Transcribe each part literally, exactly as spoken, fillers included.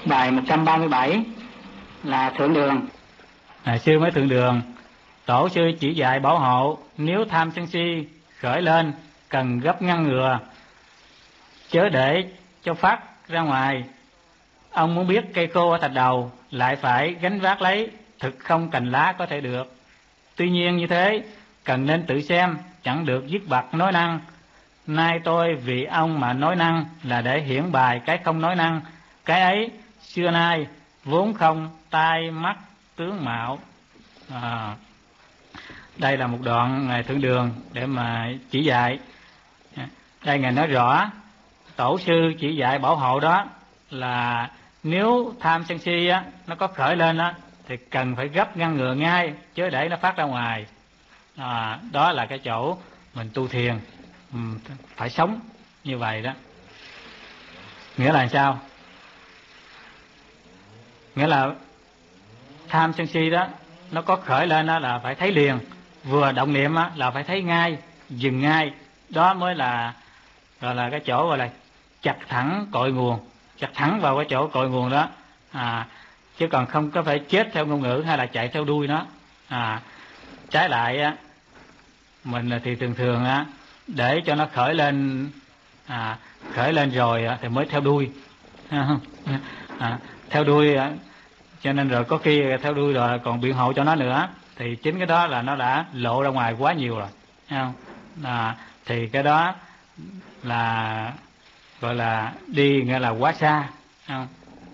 Bài một trăm ba mươi bảy là thượng đường. À, sư mới thượng đường. Tổ sư chỉ dạy bảo hộ, nếu tham sân si khởi lên cần gấp ngăn ngừa, chớ để cho phát ra ngoài. Ông muốn biết cây khô ở thạch đầu lại phải gánh vác lấy, thực không cành lá có thể được. Tuy nhiên như thế cần nên tự xem, chẳng được dứt bặt nói năng. Nay tôi vì ông mà nói năng là để hiển bài cái không nói năng. Cái ấy xưa nay vốn không tai mắt tướng mạo. à, Đây là một đoạn Ngài Thượng Đường để mà chỉ dạy. Đây Ngài nói rõ tổ sư chỉ dạy bảo hộ đó là nếu tham sân si á, nó có khởi lên á, thì cần phải gấp ngăn ngừa ngay, chứ để nó phát ra ngoài. à, Đó là cái chỗ mình tu thiền phải sống như vậy đó. Nghĩa là sao? Nghĩa là tham sân si đó nó có khởi lên đó là phải thấy liền, vừa động niệm á, là phải thấy ngay, dừng ngay. Đó mới là gọi là cái chỗ gọi là chặt thẳng cội nguồn, chặt thẳng vào cái chỗ cội nguồn đó. à, Chứ còn không có phải chết theo ngôn ngữ hay là chạy theo đuôi nó. à, Trái lại á, mình thì thường thường á, để cho nó khởi lên à, khởi lên rồi á, thì mới theo đuôi. à, Theo đuôi á, cho nên rồi có khi theo đuôi rồi còn biện hộ cho nó nữa, thì chính cái đó là nó đã lộ ra ngoài quá nhiều rồi, thấy không? À, thì cái đó là gọi là đi nghĩa là quá xa, không?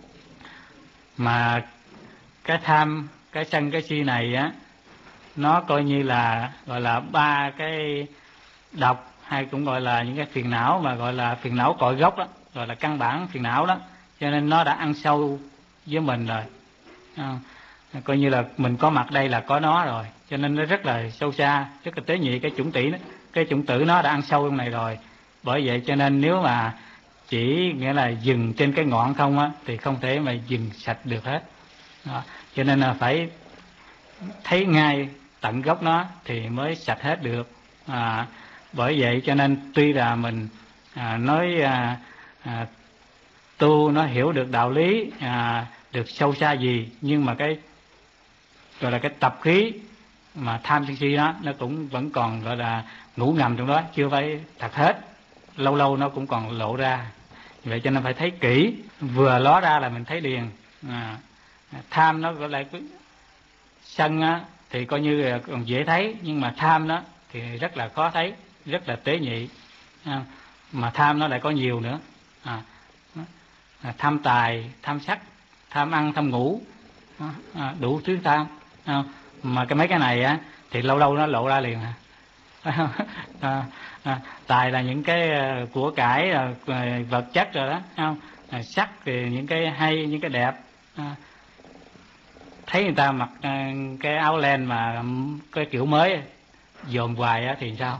Mà cái tham, cái sân, cái si này á, nó coi như là gọi là ba cái độc, hay cũng gọi là những cái phiền não, mà gọi là phiền não cội gốc đó, gọi là căn bản phiền não đó. Cho nên nó đã ăn sâu với mình rồi, không? Coi như là mình có mặt đây là có nó rồi, cho nên nó rất là sâu xa, rất là tế nhị. Cái chủng tỷ, cái chủng tử nó đã ăn sâu trong này rồi. Bởi vậy cho nên nếu mà chỉ nghĩa là dừng trên cái ngọn không á, thì không thể mà dừng sạch được hết. Đó. Cho nên là phải thấy ngay tận gốc nó thì mới sạch hết được. à, Bởi vậy cho nên tuy là mình à, nói à, à, tu nó hiểu được đạo lý, à, được sâu xa gì, nhưng mà cái gọi là cái tập khí mà tham sân si đó, nó cũng vẫn còn gọi là ngủ ngầm trong đó, chưa phải thật hết, lâu lâu nó cũng còn lộ ra. Vậy cho nên phải thấy kỹ, vừa ló ra là mình thấy liền. à, Tham nó gọi là sân á, thì coi như là còn dễ thấy, nhưng mà tham đó thì rất là khó thấy, rất là tế nhị. à, Mà tham nó lại có nhiều nữa. à, Tham tài, tham sắc, tham ăn, tham ngủ, à, đủ thứ tham. à, Mà cái mấy cái này á thì lâu lâu nó lộ ra liền. à, à, Tài là những cái của cải, vật chất rồi đó, không? À, sắc thì những cái hay, những cái đẹp. à, Thấy người ta mặc cái áo len mà cái kiểu mới dồn hoài á thì sao?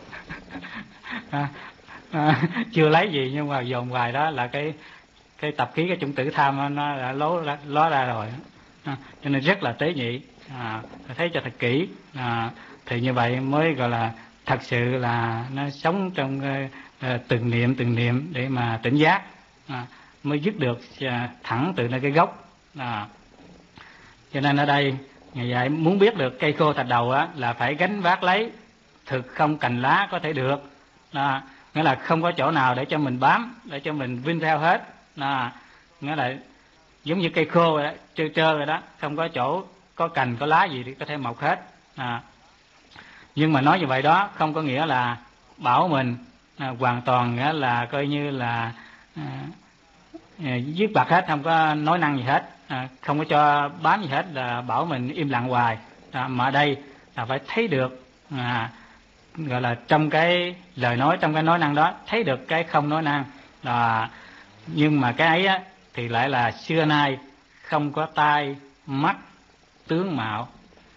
à, à, Chưa lấy gì nhưng mà dồn hoài, đó là cái cái tập khí, cái chủng tử tham nó đã ló ra, ló ra rồi. à, Cho nên rất là tế nhị. à, Thấy cho thật kỹ, à, thì như vậy mới gọi là thật sự là nó sống trong uh, từng niệm từng niệm để mà tỉnh giác, à, mới dứt được uh, thẳng từ nơi cái gốc. à, Cho nên ở đây Ngài dạy muốn biết được cây khô thạch đầu á, là phải gánh vác lấy, thực không cành lá có thể được. à, Nghĩa là không có chỗ nào để cho mình bám, để cho mình vinh theo hết. à, Nghĩa là giống như cây khô rồi đó, trơ trơ rồi đó, không có chỗ có cành có lá gì thì có thể mọc hết. à, Nhưng mà nói như vậy đó không có nghĩa là bảo mình à, hoàn toàn nghĩa là coi như là à, dứt bạc hết, không có nói năng gì hết, à, không có cho bám gì hết, là bảo mình im lặng hoài. à, Mà ở đây là phải thấy được, à, gọi là trong cái lời nói, trong cái nói năng đó thấy được cái không nói năng. à, Nhưng mà cái ấy á, thì lại là xưa nay không có tai mắt tướng mạo.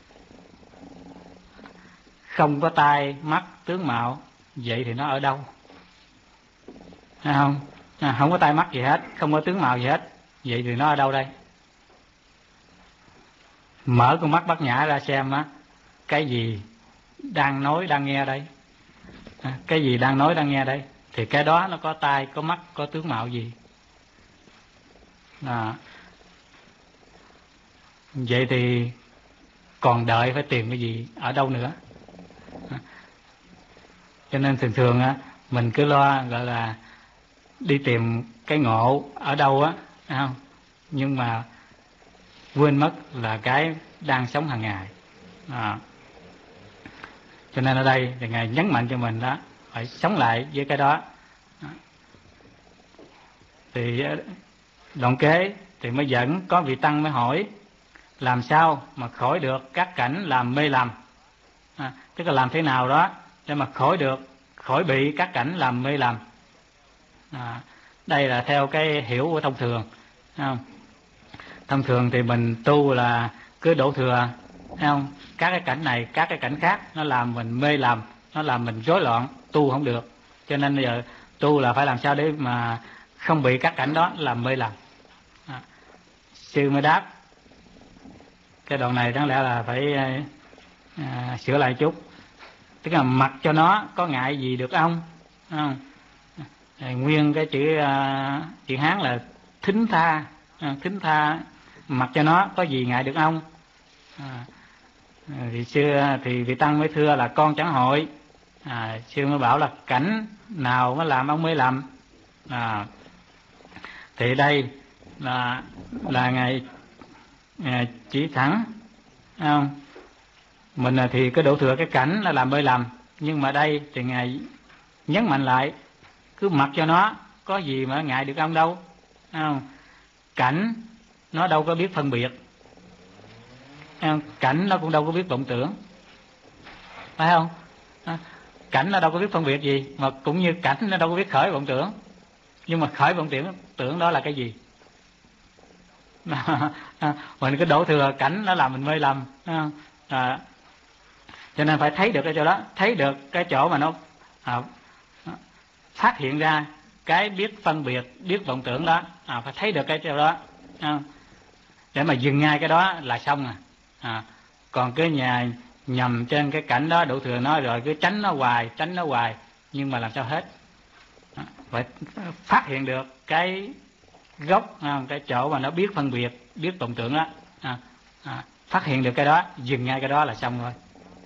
Không có tai mắt tướng mạo, vậy thì nó ở đâu? Thấy không? À, không có tai mắt gì hết, không có tướng mạo gì hết, vậy thì nó ở đâu đây? Mở con mắt bát nhã ra xem á, cái gì đang nói đang nghe đây? à, Cái gì đang nói đang nghe đây? Thì cái đó nó có tai, có mắt, có tướng mạo gì? À, vậy thì còn đợi phải tìm cái gì ở đâu nữa? À, cho nên thường thường á mình cứ lo gọi là đi tìm cái ngộ ở đâu á, phải không? Nhưng mà quên mất là cái đang sống hàng ngày. À, cho nên ở đây thì Ngài nhấn mạnh cho mình đó, phải sống lại với cái đó. À, thì đoạn kế thì mới dẫn có vị tăng mới hỏi làm sao mà khỏi được các cảnh làm mê lầm. À, tức là làm thế nào đó để mà khỏi được, khỏi bị các cảnh làm mê lầm. À, đây là theo cái hiểu của thông thường, không? Thông thường thì mình tu là cứ đổ thừa, thấy không? Các cái cảnh này, các cái cảnh khác nó làm mình mê lầm, nó làm mình rối loạn, tu không được. Cho nên bây giờ tu là phải làm sao để mà không bị các cảnh đó làm mê lầm. À, sư mới đáp cái đoạn này đáng lẽ là phải à, sửa lại chút. Tức là mặc cho nó có ngại gì được ông, không? À, nguyên cái chữ à, chữ Hán là thính tha, à, thính tha, mặc cho nó có gì ngại được ông. À, thì xưa thì vị tăng mới thưa là con chẳng hội. À, sư mới bảo là cảnh nào mới làm ông mới làm. À, thì đây là là ngài à, chỉ thẳng, không? Mình thì cứ đổ thừa cái cảnh là làm bơi lầm, nhưng mà đây thì ngài nhấn mạnh lại cứ mặc cho nó, có gì mà ngại được ông đâu, không? Cảnh nó đâu có biết phân biệt, không? Cảnh nó cũng đâu có biết vọng tưởng, phải không? Cảnh nó đâu có biết phân biệt gì, mà cũng như cảnh nó đâu có biết khởi vọng tưởng. Nhưng mà khởi vọng tưởng tưởng đó là cái gì? Mình cứ đổ thừa cảnh nó làm mình mê lầm, à, cho nên phải thấy được cái chỗ đó, thấy được cái chỗ mà nó à, phát hiện ra cái biết phân biệt, biết vọng tưởng đó, à, phải thấy được cái chỗ đó, à, để mà dừng ngay cái đó là xong à. À, còn cái nhà nhầm trên cái cảnh đó đổ thừa nó rồi cứ tránh nó hoài, tránh nó hoài, nhưng mà làm sao hết. À, phải phát hiện được cái gốc, à, cái chỗ mà nó biết phân biệt, biết vọng tưởng đó, à, à, phát hiện được cái đó, dừng ngay cái đó là xong rồi.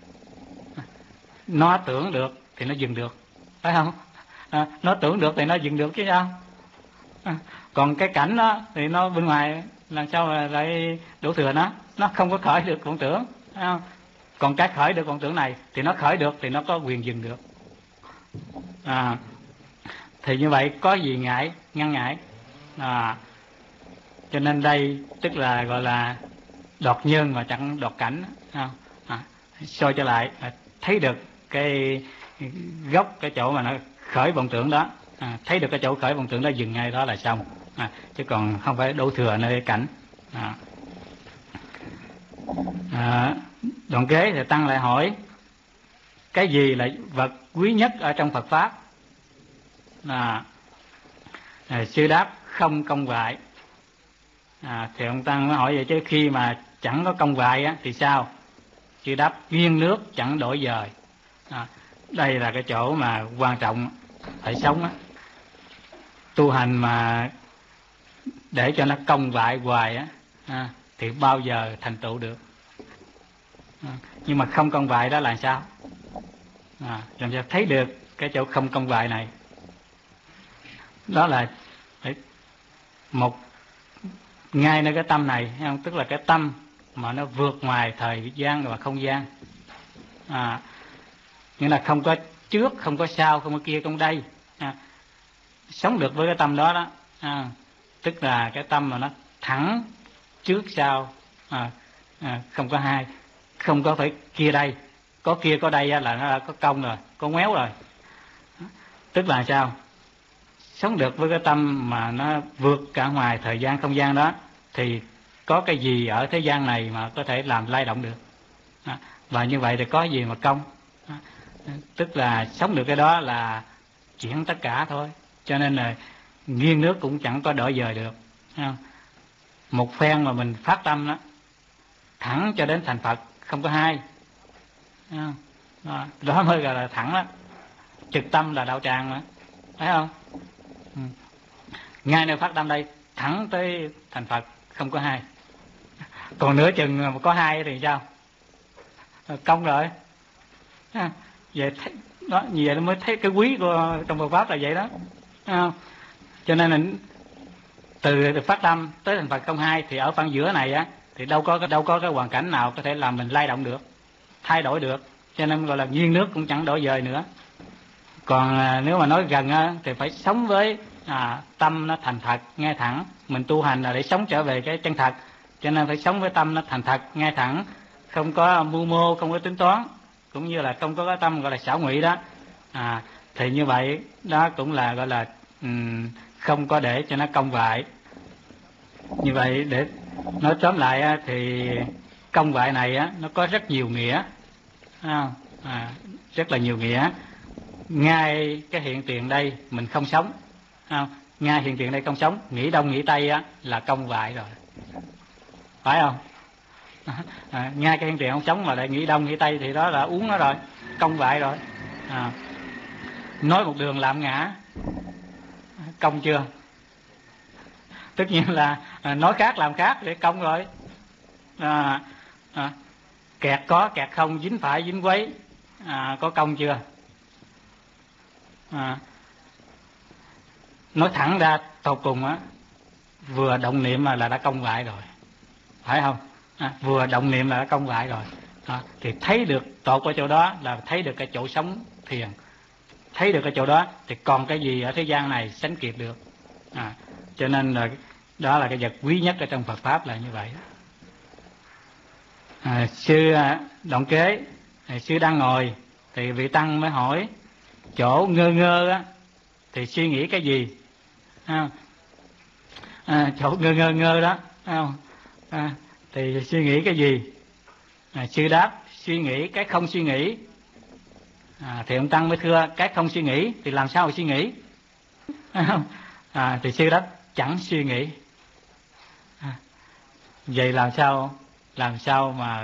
Nó tưởng được thì nó dừng được, phải không? À, nó tưởng được thì nó dừng được chứ sao? À, còn cái cảnh đó thì nó bên ngoài làm sao mà lại đổ thừa nó, nó không có khởi được vọng tưởng, phải không? Còn cái khởi được vọng tưởng này thì nó khởi được thì nó có quyền dừng được. À, thì như vậy có gì ngại, ngăn ngại. À, cho nên đây tức là gọi là đọt nhân mà chẳng đọt cảnh, không? À, soi trở lại thấy được cái gốc, cái chỗ mà nó khởi vọng tưởng đó, à, thấy được cái chỗ khởi vọng tưởng đó, dừng ngay đó là xong, à, chứ còn không phải đổ thừa nơi cảnh. À. À, đoạn kế thì tăng lại hỏi cái gì là vật quý nhất ở trong Phật pháp? À, à, sư đáp không công vại. À, thì ông tăng mới hỏi vậy chứ khi mà chẳng có công vại á, thì sao? Sư đáp viên nước chẳng đổi dời. À, đây là cái chỗ mà quan trọng, phải sống á. Tu hành mà để cho nó công vại hoài á, à, thì bao giờ thành tựu được. À, nhưng mà không công vại đó là sao? À, làm sao thấy được cái chỗ không công vại này? Đó là một ngay nơi cái tâm này, không? Tức là cái tâm mà nó vượt ngoài thời gian và không gian. À, nghĩa là không có trước, không có sau, không có kia, không đây. À, sống được với cái tâm đó đó, à, tức là cái tâm mà nó thẳng trước sau, à, à, không có hai, không có phải kia đây, có kia có đây là nó có cong rồi, có ngoéo rồi. Tức là sao? Sống được với cái tâm mà nó vượt cả ngoài thời gian không gian đó, thì có cái gì ở thế gian này mà có thể làm lay động được. À, và như vậy thì có gì mà công. À, tức là sống được cái đó là chuyển tất cả thôi. Cho nên là nghiêng nước cũng chẳng có đổi dời được. À, một phen mà mình phát tâm đó thẳng cho đến thành Phật, không có hai. À, đó, đó mới gọi là thẳng đó. Trực tâm là đạo tràng mà, phải không? Ừ. Ngay nơi phát tâm đây thẳng tới thành Phật, không có hai. Còn nửa chừng mà có hai thì sao? Công rồi. À, vậy đó, như vậy nó mới thấy cái quý của trong Phật pháp là vậy đó. À, cho nên là từ, từ phát tâm tới thành Phật không hai thì ở khoảng giữa này á thì đâu có đâu có cái hoàn cảnh nào có thể làm mình lay động được, thay đổi được, cho nên gọi là duyên nước cũng chẳng đổi dời nữa. Còn à, nếu mà nói gần á thì phải sống với à, tâm nó thành thật ngay thẳng. Mình tu hành là để sống trở về cái chân thật, cho nên phải sống với tâm nó thành thật ngay thẳng, không có mưu mô, không có tính toán, cũng như là không có cái tâm gọi là xảo ngụy đó. À, thì như vậy đó cũng là gọi là um, không có để cho nó công vại. Như vậy để nói tóm lại á, thì công vại này á, nó có rất nhiều nghĩa, à, à, rất là nhiều nghĩa. Ngay cái hiện tiền đây mình không sống, à, ngay hiện tiền đây không sống, nghĩ đông nghĩ tây á, là công vại rồi, phải không? À, ngay cái hiện tiền không sống mà lại nghĩ đông nghĩ tây thì đó là uống nó rồi, công vại rồi. À, nói một đường làm ngã, công chưa? Tất nhiên là à, nói khác làm khác để công rồi. À, à, kẹt có kẹt không, dính phải dính quấy, à, có công chưa? À, nói thẳng ra tột cùng á, vừa động niệm là đã công vại rồi, phải không? À, vừa động niệm là đã công vại rồi. À, thì thấy được tột ở chỗ đó là thấy được cái chỗ sống thiền, thấy được cái chỗ đó thì còn cái gì ở thế gian này sánh kịp được. À, cho nên là đó là cái vật quý nhất ở trong Phật pháp là như vậy. À, sư Đoạn Kế, sư đang ngồi thì vị tăng mới hỏi chỗ ngơ ngơ á thì suy nghĩ cái gì? À, à, chỗ ngơ ngơ ngơ đó, à, thì suy nghĩ cái gì? À, sư đáp suy nghĩ cái không suy nghĩ. À, thì ông tăng mới thưa cái không suy nghĩ thì làm sao mà suy nghĩ? À, thì sư đáp chẳng suy nghĩ. À, vậy làm sao làm sao mà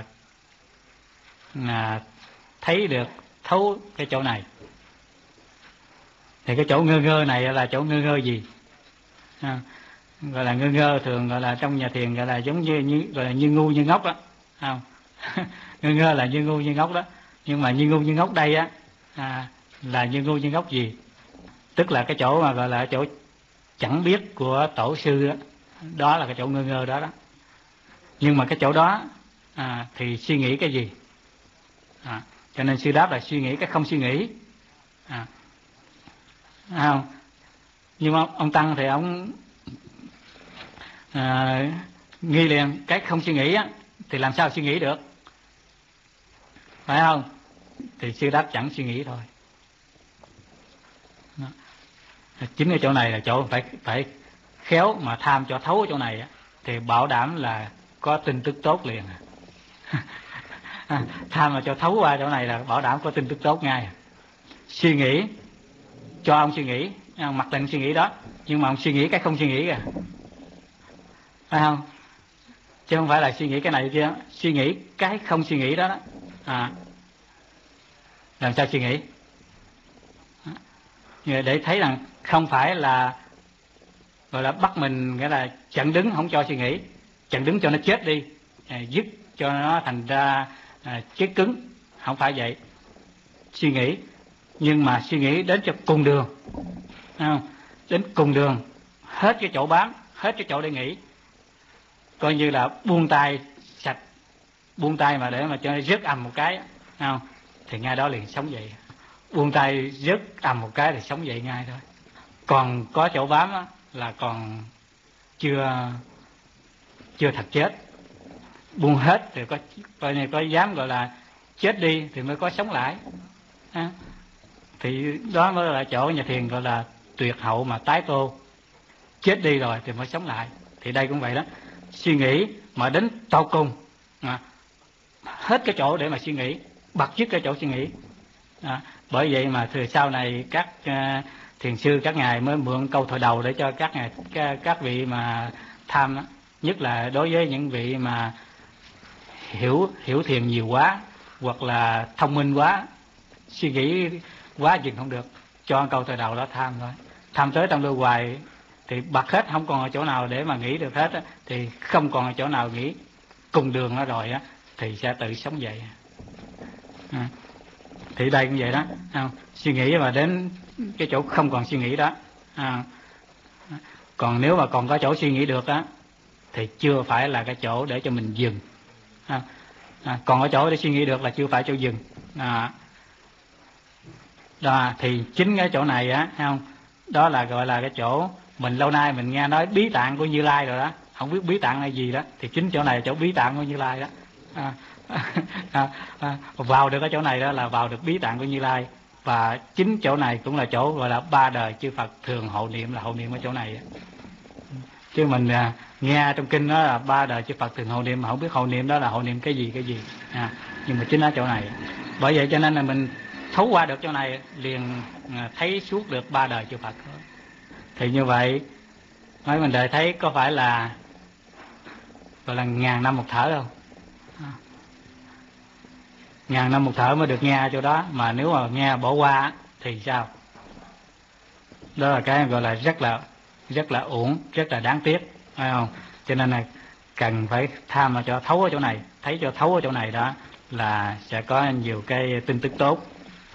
à, thấy được thấu cái chỗ này? Thì cái chỗ ngơ ngơ này là chỗ ngơ ngơ gì? À, gọi là ngơ ngơ thường gọi là trong nhà thiền gọi là giống như, như gọi là như ngu như ngốc đó, không? Ngơ ngơ là như ngu như ngốc đó, nhưng mà như ngu như ngốc đây á à, là như ngu như ngốc gì? Tức là cái chỗ mà gọi là chỗ chẳng biết của tổ sư đó, đó là cái chỗ ngơ ngơ đó đó. Nhưng mà cái chỗ đó à, thì suy nghĩ cái gì? À, cho nên sư đáp là suy nghĩ cái không suy nghĩ. À, không? Nhưng mà ông tăng thì ông à, nghi liền cái không suy nghĩ á, thì làm sao suy nghĩ được, phải không? Thì sư đáp chẳng suy nghĩ thôi. Đó. Chính cái chỗ này là chỗ phải phải khéo mà tham cho thấu chỗ này á, thì bảo đảm là có tin tức tốt liền. À, tham mà cho thấu qua chỗ này là bảo đảm có tin tức tốt ngay. Suy nghĩ cho ông suy nghĩ, mặc định suy nghĩ đó, nhưng mà ông suy nghĩ cái không suy nghĩ kìa, phải không? Chứ không phải là suy nghĩ cái này kia, suy nghĩ cái không suy nghĩ đó, đó. À, làm sao suy nghĩ? Để thấy rằng không phải là gọi là bắt mình nghĩa là chặn đứng không cho suy nghĩ, chặn đứng cho nó chết đi, à, dứt cho nó thành ra à, chết cứng, không phải vậy. Suy nghĩ nhưng mà suy nghĩ đến cho cùng đường, không? Đến cùng đường, hết cái chỗ bám, hết cái chỗ để nghĩ, coi như là buông tay sạch, buông tay mà để mà cho nó rớt ầm một cái, không? Thì ngay đó liền sống dậy. Buông tay rớt ầm một cái thì sống dậy ngay thôi. Còn có chỗ bám á, là còn chưa chưa thật chết. Buông hết thì có coi như có dám gọi là chết đi thì mới có sống lại. À, thì đó mới là chỗ nhà thiền gọi là tuyệt hậu mà tái tô. Chết đi rồi thì mới sống lại. Thì đây cũng vậy đó. Suy nghĩ mà đến tột cùng, à, hết cái chỗ để mà suy nghĩ, bật dứt cái chỗ suy nghĩ. À, bởi vậy mà từ sau này các uh, thiền sư các ngài mới mượn câu thời đầu để cho các ngài các, các vị mà tham, nhất là đối với những vị mà hiểu hiểu thiền nhiều quá hoặc là thông minh quá, suy nghĩ quá dừng không được, cho câu thời đầu đó tham thôi. Tham tới trong lưu hoài thì bật hết, không còn ở chỗ nào để mà nghĩ được hết á, thì không còn ở chỗ nào nghĩ cùng đường nó rồi á, thì sẽ tự sống dậy. À, thì đây cũng vậy đó, à, suy nghĩ mà đến cái chỗ không còn suy nghĩ đó. À, còn nếu mà còn có chỗ suy nghĩ được á, thì chưa phải là cái chỗ để cho mình dừng. À, à, còn có chỗ để suy nghĩ được là chưa phải chỗ dừng. À, đó, thì chính cái chỗ này á, không, đó là gọi là cái chỗ mình lâu nay mình nghe nói bí tạng của Như Lai rồi đó, không biết bí tạng là gì đó, thì chính chỗ này là chỗ bí tạng của Như Lai đó. À, à, à, vào được cái chỗ này đó là vào được bí tạng của Như Lai, và chính chỗ này cũng là chỗ gọi là ba đời chư Phật thường hộ niệm, là hộ niệm ở chỗ này đó. Chứ mình à, nghe trong kinh đó là ba đời chư Phật thường hộ niệm, mà không biết hộ niệm đó là hộ niệm cái gì cái gì. À, nhưng mà chính ở chỗ này, bởi vậy cho nên là mình thấu qua được chỗ này liền thấy suốt được ba đời chư Phật. Thì như vậy mấy mình đời thấy có phải là gọi là ngàn năm một thở không? À, ngàn năm một thở mới được nghe chỗ đó, mà nếu mà nghe bỏ qua thì sao? Đó là cái gọi là rất là rất là uổng, rất là đáng tiếc, phải không? Cho nên là cần phải tham mà cho thấu ở chỗ này, thấy cho thấu ở chỗ này đó là sẽ có nhiều cái tin tức tốt.